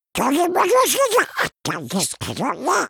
取り戻せなかったんですけどね。